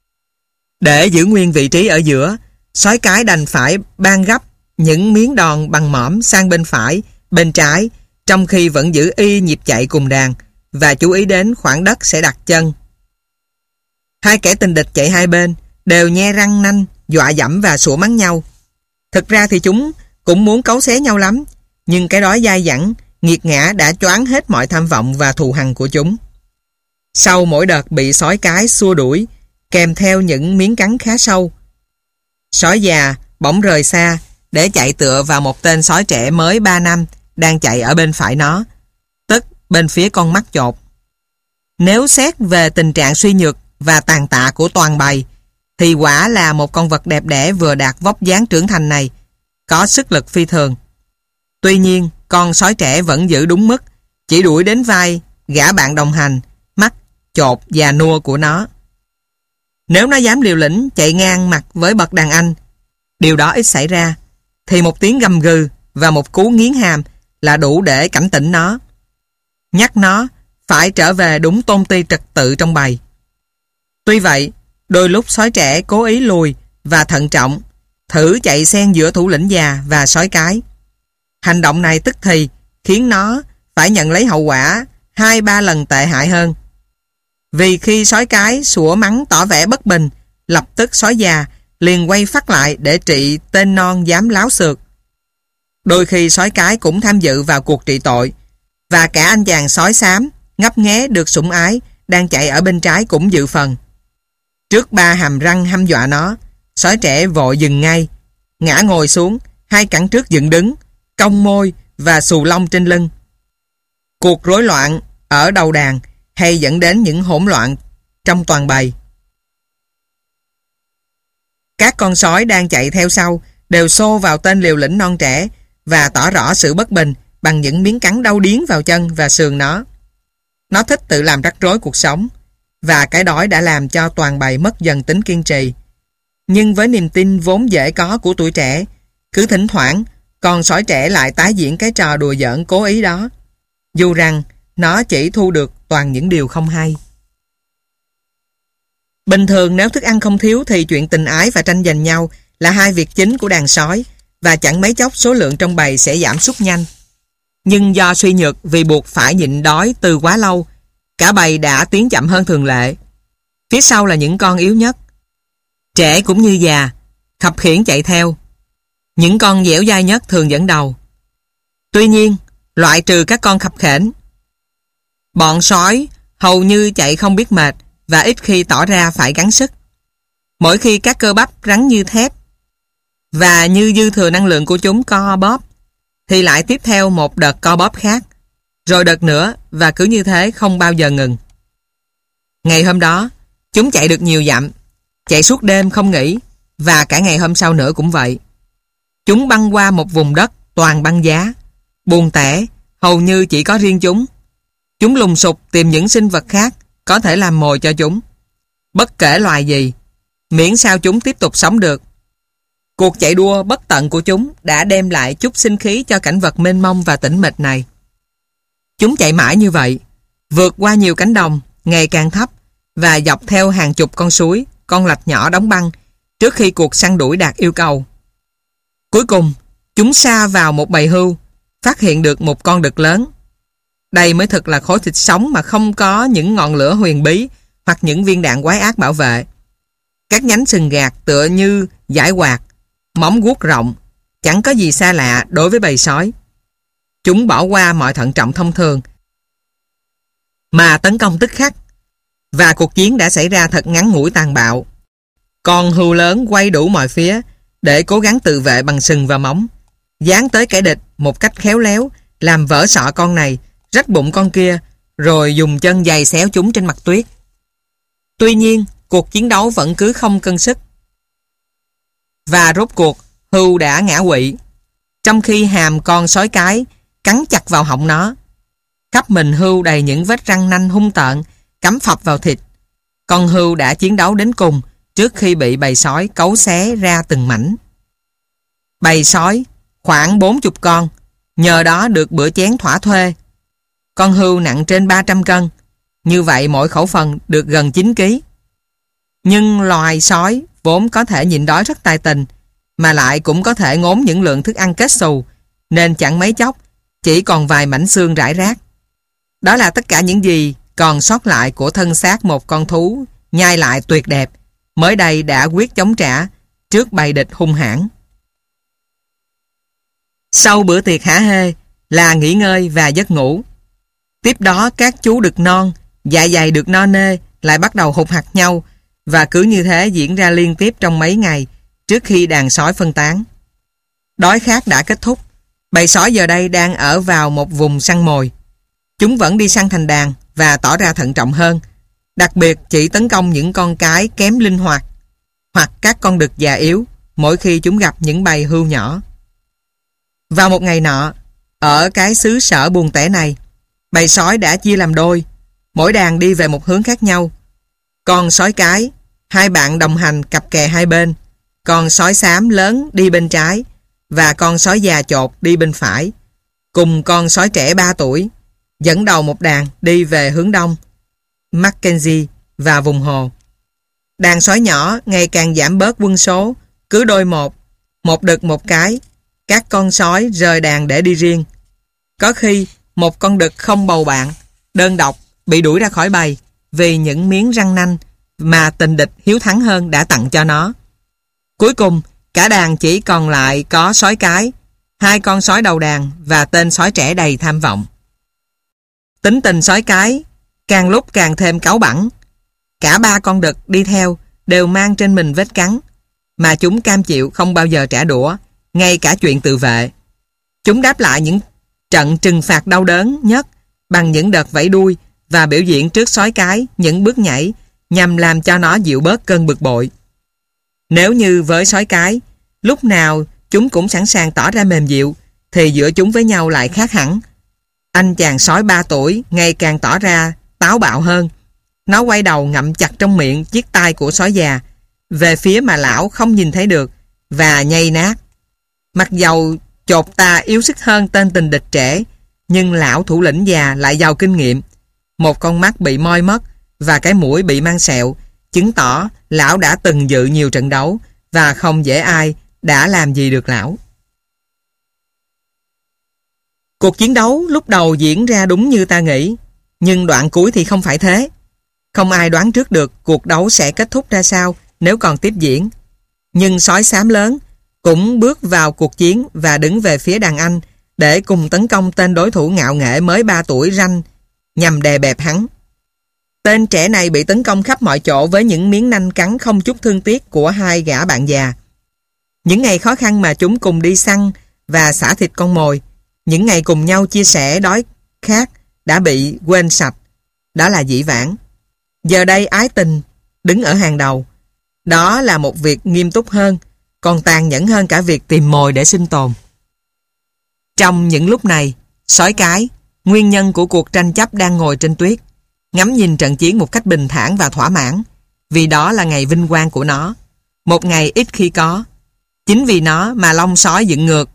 Để giữ nguyên vị trí ở giữa, sói cái đành phải ban gấp những miếng đòn bằng mỏm sang bên phải, bên trái, trong khi vẫn giữ y nhịp chạy cùng đàn và chú ý đến khoảng đất sẽ đặt chân. Hai kẻ tình địch chạy hai bên đều nhe răng nanh, dọa dẫm và sủa mắng nhau. Thực ra thì chúng cũng muốn cấu xé nhau lắm, nhưng cái đói dai dẳng, nghiệt ngã đã choáng hết mọi tham vọng và thù hằn của chúng. Sau mỗi đợt bị sói cái xua đuổi, kèm theo những miếng cắn khá sâu, sói già bỗng rời xa để chạy tựa vào một tên sói trẻ mới ba năm đang chạy ở bên phải nó, tức bên phía con mắt chột. Nếu xét về tình trạng suy nhược và tàn tạ của toàn bầy, thì quả là một con vật đẹp đẽ vừa đạt vóc dáng trưởng thành này có sức lực phi thường. Tuy nhiên, con sói trẻ vẫn giữ đúng mức, chỉ đuổi đến vai gã bạn đồng hành, mắt chột và nua của nó. Nếu nó dám liều lĩnh chạy ngang mặt với bậc đàn anh, điều đó ít xảy ra, thì một tiếng gầm gừ và một cú nghiến hàm là đủ để cảnh tỉnh nó, nhắc nó phải trở về đúng tôn ti trật tự trong bầy. Tuy vậy, đôi lúc sói trẻ cố ý lùi và thận trọng, thử chạy xen giữa thủ lĩnh già và sói cái. Hành động này tức thì khiến nó phải nhận lấy hậu quả hai ba lần tệ hại hơn. Vì khi sói cái sủa mắng tỏ vẻ bất bình, lập tức sói già liền quay phát lại để trị tên non dám láo xược. Đôi khi sói cái cũng tham dự vào cuộc trị tội, và cả anh chàng sói xám ngấp nghé được sủng ái đang chạy ở bên trái cũng dự phần. Trước ba hàm răng hăm dọa nó, sói trẻ vội dừng ngay, ngã ngồi xuống, hai cẳng trước dựng đứng, cong môi và xù lông trên lưng. Cuộc rối loạn ở đầu đàn hay dẫn đến những hỗn loạn trong toàn bầy. Các con sói đang chạy theo sau đều xô vào tên liều lĩnh non trẻ và tỏ rõ sự bất bình bằng những miếng cắn đau điếng vào chân và sườn nó. Nó thích tự làm rắc rối cuộc sống, và cái đói đã làm cho toàn bầy mất dần tính kiên trì. Nhưng với niềm tin vốn dễ có của tuổi trẻ, cứ thỉnh thoảng con sói trẻ lại tái diễn cái trò đùa giỡn cố ý đó, dù rằng nó chỉ thu được toàn những điều không hay. Bình thường nếu thức ăn không thiếu thì chuyện tình ái và tranh giành nhau là hai việc chính của đàn sói, và chẳng mấy chốc số lượng trong bầy sẽ giảm sút nhanh. Nhưng do suy nhược vì buộc phải nhịn đói từ quá lâu, cả bầy đã tiến chậm hơn thường lệ. Phía sau là những con yếu nhất, trẻ cũng như già, khập khiễng chạy theo. Những con dẻo dai nhất thường dẫn đầu. Tuy nhiên, loại trừ các con khập khểnh, bọn sói hầu như chạy không biết mệt và ít khi tỏ ra phải gắng sức. Mỗi khi các cơ bắp rắn như thép và như dư thừa năng lượng của chúng co bóp, thì lại tiếp theo một đợt co bóp khác, rồi đợt nữa, và cứ như thế không bao giờ ngừng. Ngày hôm đó, chúng chạy được nhiều dặm, chạy suốt đêm không nghỉ, và cả ngày hôm sau nữa cũng vậy. Chúng băng qua một vùng đất toàn băng giá, buồn tẻ, hầu như chỉ có riêng chúng. Chúng lùng sục tìm những sinh vật khác có thể làm mồi cho chúng. Bất kể loài gì, miễn sao chúng tiếp tục sống được. Cuộc chạy đua bất tận của chúng đã đem lại chút sinh khí cho cảnh vật mênh mông và tĩnh mịch này. Chúng chạy mãi như vậy, vượt qua nhiều cánh đồng ngày càng thấp và dọc theo hàng chục con suối, con lạch nhỏ đóng băng trước khi cuộc săn đuổi đạt yêu cầu. Cuối cùng, chúng sa vào một bầy hươu, phát hiện được một con đực lớn. Đây mới thực là khối thịt sống mà không có những ngọn lửa huyền bí hoặc những viên đạn quái ác bảo vệ. Các nhánh sừng gạt tựa như dải quạt, móng guốc rộng, chẳng có gì xa lạ đối với bầy sói. Chúng bỏ qua mọi thận trọng thông thường mà tấn công tức khắc, và cuộc chiến đã xảy ra thật ngắn ngủi tàn bạo. Con hươu lớn quay đủ mọi phía để cố gắng tự vệ bằng sừng và móng, dán tới kẻ địch một cách khéo léo, làm vỡ sọ con này, rách bụng con kia, rồi dùng chân giày xéo chúng trên mặt tuyết. Tuy nhiên, cuộc chiến đấu vẫn cứ không cân sức, và rốt cuộc hươu đã ngã quỵ, trong khi hàm con sói cái cắn chặt vào họng nó. Khắp mình hươu đầy những vết răng nanh hung tợn cắm phập vào thịt. Con hươu đã chiến đấu đến cùng trước khi bị bầy sói cấu xé ra từng mảnh. Bầy sói khoảng bốn mươi con, nhờ đó được bữa chén thỏa thuê. Con hươu nặng trên ba trăm cân, như vậy mỗi khẩu phần được gần chín ki lô gam. Nhưng loài sói vốn có thể nhịn đói rất tài tình, mà lại cũng có thể ngốn những lượng thức ăn kết xù, nên chẳng mấy chốc chỉ còn vài mảnh xương rải rác. Đó là tất cả những gì còn sót lại của thân xác một con thú nhai lại tuyệt đẹp, mới đây đã quyết chống trả trước bầy địch hung hãn. Sau bữa tiệc hả hê là nghỉ ngơi và giấc ngủ. Tiếp đó các chú đực non, dạ dày được no nê lại bắt đầu hụt hặc nhau, và cứ như thế diễn ra liên tiếp trong mấy ngày trước khi đàn sói phân tán. Đói khát đã kết thúc, bầy sói giờ đây đang ở vào một vùng săn mồi. Chúng vẫn đi săn thành đàn và tỏ ra thận trọng hơn, đặc biệt chỉ tấn công những con cái kém linh hoạt hoặc các con đực già yếu mỗi khi chúng gặp những bầy hươu nhỏ. Vào một ngày nọ, ở cái xứ sở buồn tẻ này, bầy sói đã chia làm đôi, mỗi đàn đi về một hướng khác nhau. Con sói cái, hai bạn đồng hành cặp kè hai bên, con sói xám lớn đi bên trái và con sói già chột đi bên phải, cùng con sói trẻ ba tuổi, dẫn đầu một đàn đi về hướng đông, Mackenzie và vùng hồ. Đàn sói nhỏ ngày càng giảm bớt quân số, cứ đôi một, một đực một cái, các con sói rời đàn để đi riêng. Có khi một con đực không bầu bạn, đơn độc bị đuổi ra khỏi bầy vì những miếng răng nanh mà tình địch hiếu thắng hơn đã tặng cho nó. Cuối cùng, cả đàn chỉ còn lại có sói cái, hai con sói đầu đàn và tên sói trẻ đầy tham vọng. Tính tình sói cái càng lúc càng thêm cáu bẳn. Cả ba con đực đi theo đều mang trên mình vết cắn, mà chúng cam chịu không bao giờ trả đũa, ngay cả chuyện tự vệ. Chúng đáp lại những trận trừng phạt đau đớn nhất bằng những đợt vẫy đuôi và biểu diễn trước sói cái những bước nhảy nhằm làm cho nó dịu bớt cơn bực bội. Nếu như với sói cái, lúc nào chúng cũng sẵn sàng tỏ ra mềm dịu, thì giữa chúng với nhau lại khác hẳn. Anh chàng sói ba tuổi ngày càng tỏ ra táo bạo hơn. Nó quay đầu ngậm chặt trong miệng chiếc tai của sói già, về phía mà lão không nhìn thấy được, và nhây nát. Mặc dầu chột ta yếu sức hơn tên tình địch trẻ, nhưng lão thủ lĩnh già lại giàu kinh nghiệm. Một con mắt bị moi mất và cái mũi bị mang sẹo, chứng tỏ lão đã từng dự nhiều trận đấu và không dễ ai đã làm gì được lão. Cuộc chiến đấu lúc đầu diễn ra đúng như ta nghĩ, nhưng đoạn cuối thì không phải thế. Không ai đoán trước được cuộc đấu sẽ kết thúc ra sao nếu còn tiếp diễn. Nhưng sói xám lớn cũng bước vào cuộc chiến và đứng về phía đàn anh để cùng tấn công tên đối thủ ngạo nghễ mới ba tuổi Ranh, nhằm đè bẹp hắn. Tên trẻ này bị tấn công khắp mọi chỗ với những miếng nanh cắn không chút thương tiếc của hai gã bạn già. Những ngày khó khăn mà chúng cùng đi săn và xả thịt con mồi, những ngày cùng nhau chia sẻ đói khát đã bị quên sạch. Đó là dĩ vãng. Giờ đây ái tình đứng ở hàng đầu. Đó là một việc nghiêm túc hơn, còn tàn nhẫn hơn cả việc tìm mồi để sinh tồn. Trong những lúc này, sói cái, nguyên nhân của cuộc tranh chấp, đang ngồi trên tuyết, ngắm nhìn trận chiến một cách bình thản và thỏa mãn, vì đó là ngày vinh quang của nó, một ngày ít khi có. Chính vì nó mà lông sói dựng ngược,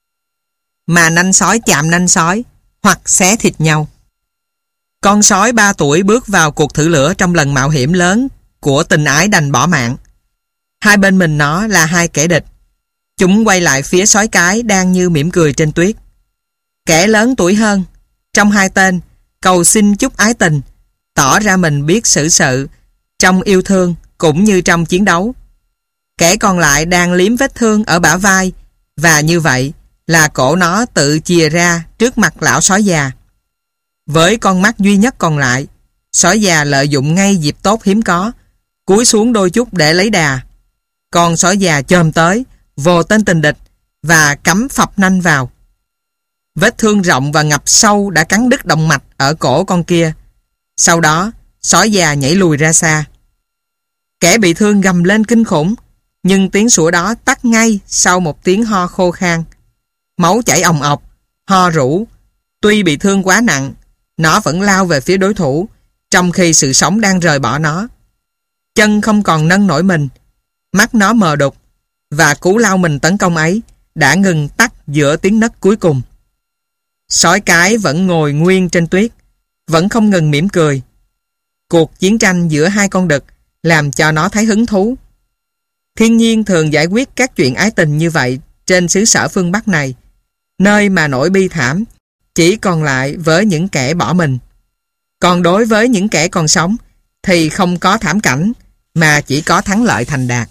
mà nanh sói chạm nanh sói, hoặc xé thịt nhau. Con sói ba tuổi bước vào cuộc thử lửa trong lần mạo hiểm lớn của tình ái đành bỏ mạng. Hai bên mình nó là hai kẻ địch. Chúng quay lại phía sói cái đang như mỉm cười trên tuyết. Kẻ lớn tuổi hơn, trong hai tên, cầu xin chúc ái tình, tỏ ra mình biết xử sự, trong yêu thương cũng như trong chiến đấu. Kẻ còn lại đang liếm vết thương ở bả vai, và như vậy là cổ nó tự chìa ra trước mặt lão sói già. Với con mắt duy nhất còn lại, sói già lợi dụng ngay dịp tốt hiếm có, cúi xuống đôi chút để lấy đà. Con sói già chồm tới, vồ tên tình địch và cắm phập nanh vào. Vết thương rộng và ngập sâu đã cắn đứt động mạch ở cổ con kia. Sau đó, sói già nhảy lùi ra xa. Kẻ bị thương gầm lên kinh khủng, nhưng tiếng sủa đó tắt ngay sau một tiếng ho khô khan. Máu chảy òng ọc, ho rũ. Tuy bị thương quá nặng, nó vẫn lao về phía đối thủ, trong khi sự sống đang rời bỏ nó. Chân không còn nâng nổi mình, mắt nó mờ đục, và cú lao mình tấn công ấy đã ngừng tắt giữa tiếng nấc cuối cùng. Sói cái vẫn ngồi nguyên trên tuyết, vẫn không ngừng mỉm cười. Cuộc chiến tranh giữa hai con đực làm cho nó thấy hứng thú. Thiên nhiên thường giải quyết các chuyện ái tình như vậy trên xứ sở phương Bắc này, nơi mà nỗi bi thảm chỉ còn lại với những kẻ bỏ mình. Còn đối với những kẻ còn sống thì không có thảm cảnh, mà chỉ có thắng lợi thành đạt.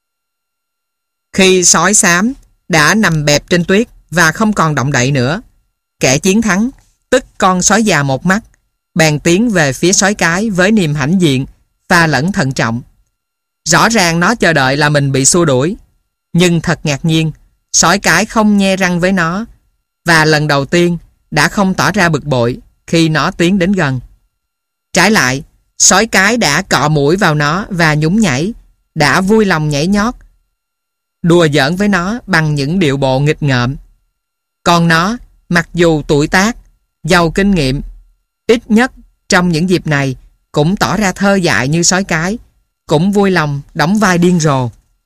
Khi sói xám đã nằm bẹp trên tuyết và không còn động đậy nữa, kẻ chiến thắng, tức con sói già một mắt, bèn tiến về phía sói cái với niềm hãnh diện pha lẫn thận trọng. Rõ ràng nó chờ đợi là mình bị xua đuổi, nhưng thật ngạc nhiên, sói cái không nhe răng với nó, và lần đầu tiên đã không tỏ ra bực bội khi nó tiến đến gần. Trái lại, sói cái đã cọ mũi vào nó và nhún nhảy, đã vui lòng nhảy nhót, đùa giỡn với nó bằng những điệu bộ nghịch ngợm. Còn nó, mặc dù tuổi tác, giàu kinh nghiệm, ít nhất trong những dịp này cũng tỏ ra thơ dại như sói cái, cũng vui lòng đóng vai điên rồ.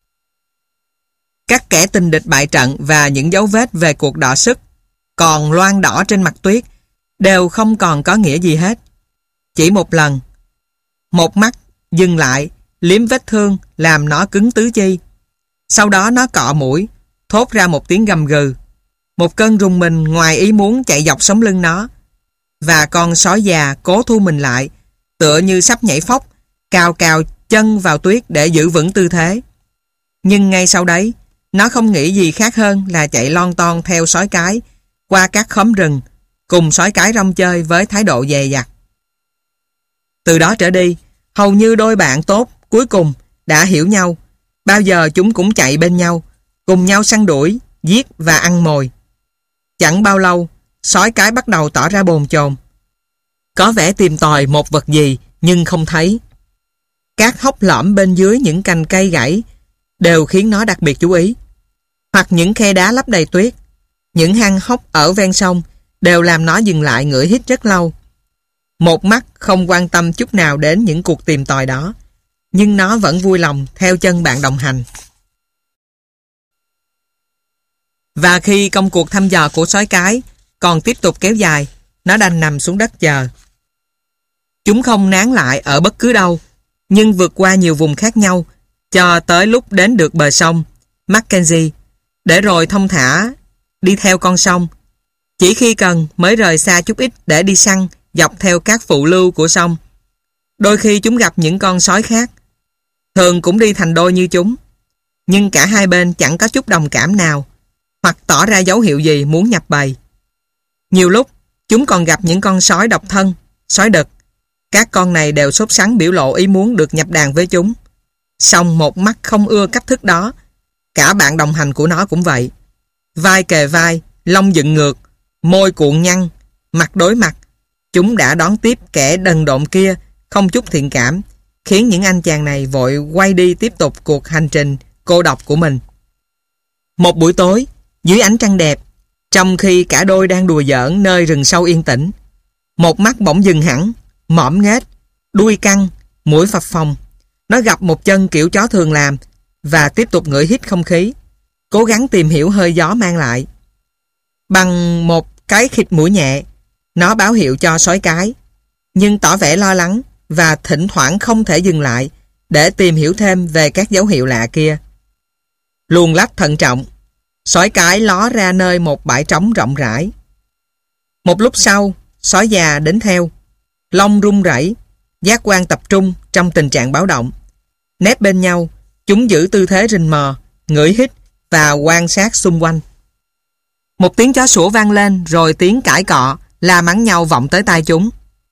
Các kẻ tình địch bại trận và những dấu vết về cuộc đọ sức còn loang đỏ trên mặt tuyết đều không còn có nghĩa gì hết. Chỉ một lần, một mắt dừng lại, liếm vết thương làm nó cứng tứ chi. Sau đó nó cọ mũi, thốt ra một tiếng gầm gừ. Một cơn rùng mình ngoài ý muốn chạy dọc sống lưng nó, và con sói già cố thu mình lại, tựa như sắp nhảy phóc, cào cào chân vào tuyết để giữ vững tư thế. Nhưng ngay sau đấy, nó không nghĩ gì khác hơn là chạy lon ton theo sói cái qua các khóm rừng, cùng sói cái rong chơi với thái độ dè dặt. Từ đó trở đi, hầu như đôi bạn tốt cuối cùng đã hiểu nhau. Bao giờ chúng cũng chạy bên nhau, cùng nhau săn đuổi, giết và ăn mồi. Chẳng bao lâu, sói cái bắt đầu tỏ ra bồn chồn. có vẻ tìm tòi một vật gì nhưng không thấy. Các hốc lõm bên dưới những cành cây gãy đều khiến nó đặc biệt chú ý. Hoặc những khe đá lấp đầy tuyết, những hang hốc ở ven sông đều làm nó dừng lại ngửi hít rất lâu. Một mắt không quan tâm chút nào đến những cuộc tìm tòi đó, nhưng nó vẫn vui lòng theo chân bạn đồng hành. Và khi công cuộc thăm dò của sói cái còn tiếp tục kéo dài, nó đành nằm xuống đất chờ. Chúng không nán lại ở bất cứ đâu, nhưng vượt qua nhiều vùng khác nhau cho tới lúc đến được bờ sông Mackenzie, để rồi thông thả đi theo con sông. Chỉ khi cần mới rời xa chút ít để đi săn dọc theo các phụ lưu của sông. Đôi khi chúng gặp những con sói khác, thường cũng đi thành đôi như chúng, nhưng cả hai bên chẳng có chút đồng cảm nào hoặc tỏ ra dấu hiệu gì muốn nhập bầy. Nhiều lúc chúng còn gặp những con sói độc thân, sói đực. Các con này đều sốt sắng biểu lộ ý muốn được nhập đàn với chúng. Song một mắt không ưa cách thức đó. Cả bạn đồng hành của nó cũng vậy. Vai kề vai, lông dựng ngược, môi cuộn nhăn, mặt đối mặt. Chúng đã đón tiếp kẻ đần độn kia không chút thiện cảm, khiến những anh chàng này vội quay đi tiếp tục cuộc hành trình cô độc của mình. Một buổi tối, dưới ánh trăng đẹp, trong khi cả đôi đang đùa giỡn nơi rừng sâu yên tĩnh, một mắt bỗng dừng hẳn, mõm nghếch, đuôi căng, mũi phập phồng. Nó gặp một chân kiểu chó thường làm và tiếp tục ngửi hít không khí, cố gắng tìm hiểu hơi gió mang lại. Bằng một cái khịt mũi nhẹ, nó báo hiệu cho sói cái, nhưng tỏ vẻ lo lắng và thỉnh thoảng không thể dừng lại để tìm hiểu thêm về các dấu hiệu lạ kia. Luồn lách thận trọng, sói cái ló ra nơi một bãi trống rộng rãi. Một lúc sau, sói già đến theo, lông rung rẩy, giác quan tập trung trong tình trạng báo động. Nép bên nhau, chúng giữ tư thế rình mò, ngửi hít và quan sát xung quanh. Một tiếng chó sủa vang lên, rồi tiếng cãi cọ, la mắng nhau vọng tới tai chúng.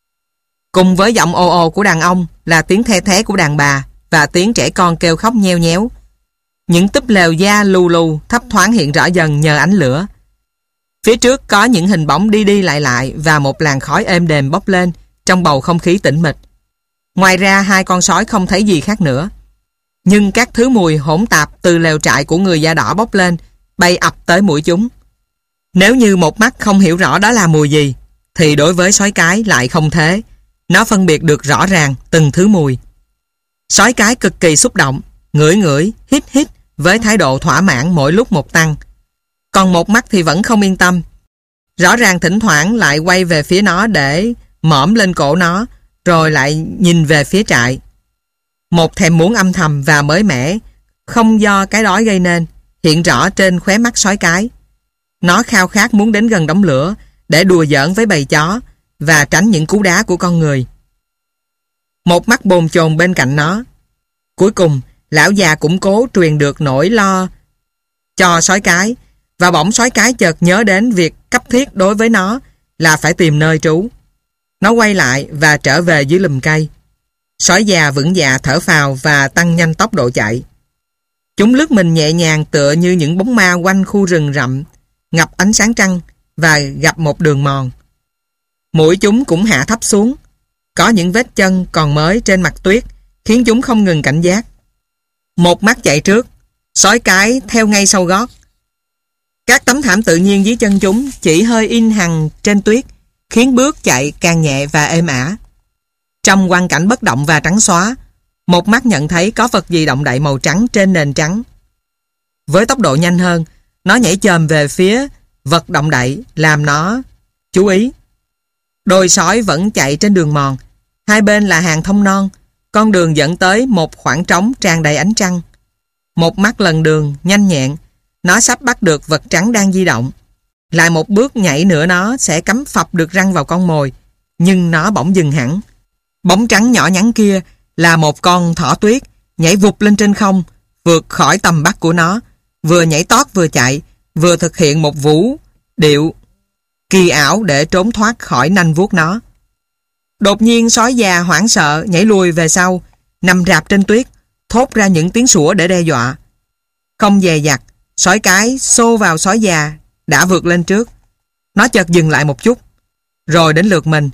Cùng với giọng ồ ồ của đàn ông là tiếng the thé của đàn bà và tiếng trẻ con kêu khóc nheo nhéo. Những túp lều da lù lù thấp thoáng hiện rõ dần nhờ ánh lửa. Phía trước có những hình bóng đi đi lại lại và một làn khói êm đềm bốc lên trong bầu không khí tĩnh mịch. Ngoài ra hai con sói không thấy gì khác nữa. Nhưng các thứ mùi hỗn tạp từ lều trại của người da đỏ bốc lên, bay ập tới mũi chúng. Nếu như một mắt không hiểu rõ đó là mùi gì, thì đối với sói cái lại không thế. Nó phân biệt được rõ ràng từng thứ mùi. Sói cái cực kỳ xúc động, ngửi ngửi, hít hít với thái độ thỏa mãn mỗi lúc một tăng. Còn một mắt thì vẫn không yên tâm. Rõ ràng thỉnh thoảng lại quay về phía nó để mõm lên cổ nó, rồi lại nhìn về phía trại. Một thèm muốn âm thầm và mới mẻ, không do cái đói gây nên, hiện rõ trên khóe mắt sói cái. Nó khao khát muốn đến gần đống lửa để đùa giỡn với bầy chó và tránh những cú đá của con người. Một mắt bồn chồn bên cạnh nó. Cuối cùng, lão già cũng cố truyền được nỗi lo cho sói cái, và bỗng sói cái chợt nhớ đến việc cấp thiết đối với nó là phải tìm nơi trú. Nó quay lại và trở về dưới lùm cây. Sói già vững dạ thở phào và tăng nhanh tốc độ chạy. Chúng lướt mình nhẹ nhàng tựa như những bóng ma quanh khu rừng rậm ngập ánh sáng trăng và gặp một đường mòn. Mũi chúng cũng hạ thấp xuống. Có những vết chân còn mới trên mặt tuyết khiến chúng không ngừng cảnh giác. Một mắt chạy trước, sói cái theo ngay sau gót. Các tấm thảm tự nhiên dưới chân chúng chỉ hơi in hằn trên tuyết, khiến bước chạy càng nhẹ và êm ả. Trong quang cảnh bất động và trắng xóa, một mắt nhận thấy có vật gì động đậy màu trắng trên nền trắng. Với tốc độ nhanh hơn, nó nhảy chồm về phía vật động đậy, làm nó chú ý. Đôi sói vẫn chạy trên đường mòn. Hai bên là hàng thông non, con đường dẫn tới một khoảng trống tràn đầy ánh trăng. Một mắt lần đường, nhanh nhẹn, nó sắp bắt được vật trắng đang di động. Lại một bước nhảy nữa nó sẽ cắm phập được răng vào con mồi, nhưng nó bỗng dừng hẳn. Bóng trắng nhỏ nhắn kia là một con thỏ tuyết, nhảy vụt lên trên không, vượt khỏi tầm bắt của nó, vừa nhảy tót vừa chạy, vừa thực hiện một vũ điệu kỳ ảo để trốn thoát khỏi nanh vuốt nó. Đột nhiên sói già hoảng sợ nhảy lùi về sau, nằm rạp trên tuyết, thốt ra những tiếng sủa để đe dọa. Không dè dặt, sói cái xô vào sói già đã vượt lên trước. Nó chợt dừng lại một chút, rồi đến lượt mình.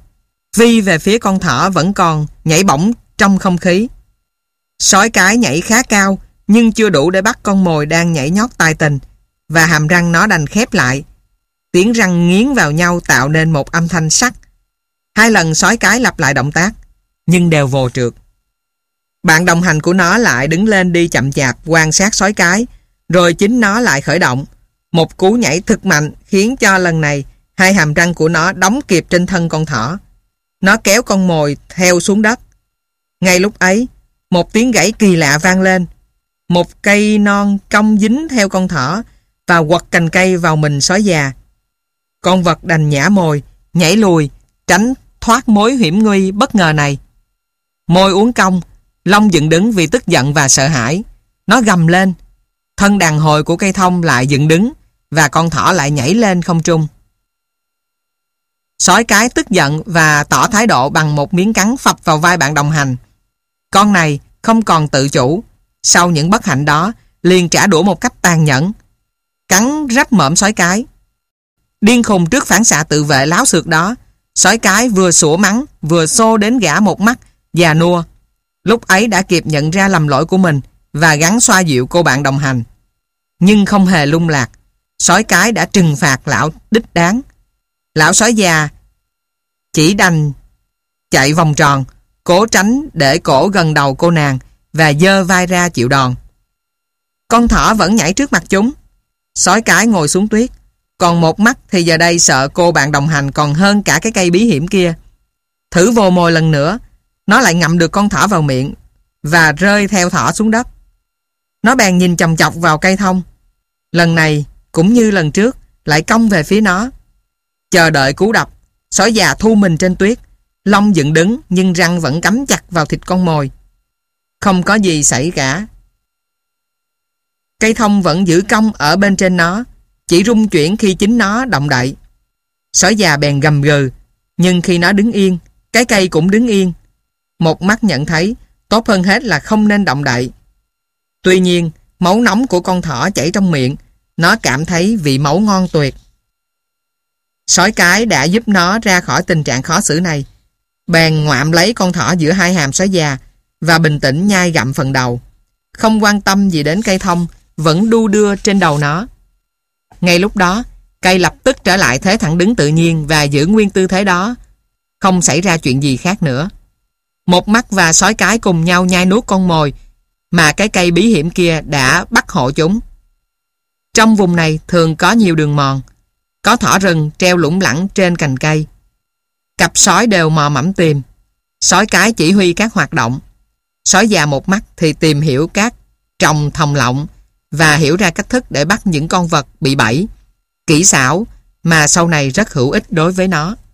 phi về phía con thỏ vẫn còn nhảy bổng trong không khí. Sói cái nhảy khá cao nhưng chưa đủ để bắt con mồi đang nhảy nhót tài tình, và hàm răng nó đành khép lại. Tiếng răng nghiến vào nhau tạo nên một âm thanh sắc. Hai lần sói cái lặp lại động tác, nhưng đều vô trượt. Bạn đồng hành của nó lại đứng lên đi chậm chạp quan sát sói cái, rồi chính nó lại khởi động. Một cú nhảy thực mạnh khiến cho lần này hai hàm răng của nó đóng kịp trên thân con thỏ. Nó kéo con mồi theo xuống đất. Ngay lúc ấy, một tiếng gãy kỳ lạ vang lên. Một cây non cong dính theo con thỏ và quật cành cây vào mình sói già. Con vật đành nhả mồi, nhảy lùi, tránh thoát mối hiểm nguy bất ngờ này. Môi uốn cong, lông dựng đứng vì tức giận và sợ hãi. Nó gầm lên. Thân đàn hồi của cây thông lại dựng đứng và con thỏ lại nhảy lên không trung. Sói cái tức giận và tỏ thái độ bằng một miếng cắn phập vào vai bạn đồng hành. Con này không còn tự chủ. Sau những bất hạnh đó, liền trả đũa một cách tàn nhẫn, cắn rách mõm sói cái. Điên khùng trước phản xạ tự vệ láo xược đó, sói cái vừa sủa mắng vừa xô đến gã một mắt già nua. Lúc ấy đã kịp nhận ra lầm lỗi của mình và gắng xoa dịu cô bạn đồng hành. Nhưng không hề lung lạc, sói cái đã trừng phạt lão đích đáng. Lão sói già chỉ đành chạy vòng tròn, cố tránh để cổ gần đầu cô nàng và giơ vai ra chịu đòn. Con thỏ vẫn nhảy trước mặt chúng. Sói cái ngồi xuống tuyết, còn một mắt thì giờ đây sợ cô bạn đồng hành còn hơn cả cái cây bí hiểm kia. Thử vồ mồi lần nữa, nó lại ngậm được con thỏ vào miệng và rơi theo thỏ xuống đất. Nó bèn nhìn chòng chọc vào cây thông. Lần này cũng như lần trước, lại cong về phía nó. Chờ đợi cú đập, sói già thu mình trên tuyết, lông dựng đứng nhưng răng vẫn cắm chặt vào thịt con mồi. Không có gì xảy cả. Cây thông vẫn giữ cong ở bên trên nó, chỉ rung chuyển khi chính nó động đậy. Sói già bèn gầm gừ, nhưng khi nó đứng yên, cái cây cũng đứng yên. Một mắt nhận thấy tốt hơn hết là không nên động đậy. Tuy nhiên, máu nóng của con thỏ chảy trong miệng, nó cảm thấy vị máu ngon tuyệt. Sói cái đã giúp nó ra khỏi tình trạng khó xử này. Bèn ngoạm lấy con thỏ giữa hai hàm sói già và bình tĩnh nhai gặm phần đầu, không quan tâm gì đến cây thông vẫn đu đưa trên đầu nó. Ngay lúc đó, cây lập tức trở lại thế thẳng đứng tự nhiên và giữ nguyên tư thế đó. Không xảy ra chuyện gì khác nữa. Một mắt và sói cái cùng nhau nhai nuốt con mồi mà cái cây bí hiểm kia đã bắt hộ chúng. Trong vùng này thường có nhiều đường mòn, có thỏ rừng treo lủng lẳng trên cành cây. Cặp sói đều mò mẫm tìm. Sói cái chỉ huy các hoạt động. Sói già một mắt thì tìm hiểu các trồng thòng lọng và hiểu ra cách thức để bắt những con vật bị bẫy, kỹ xảo mà sau này rất hữu ích đối với nó.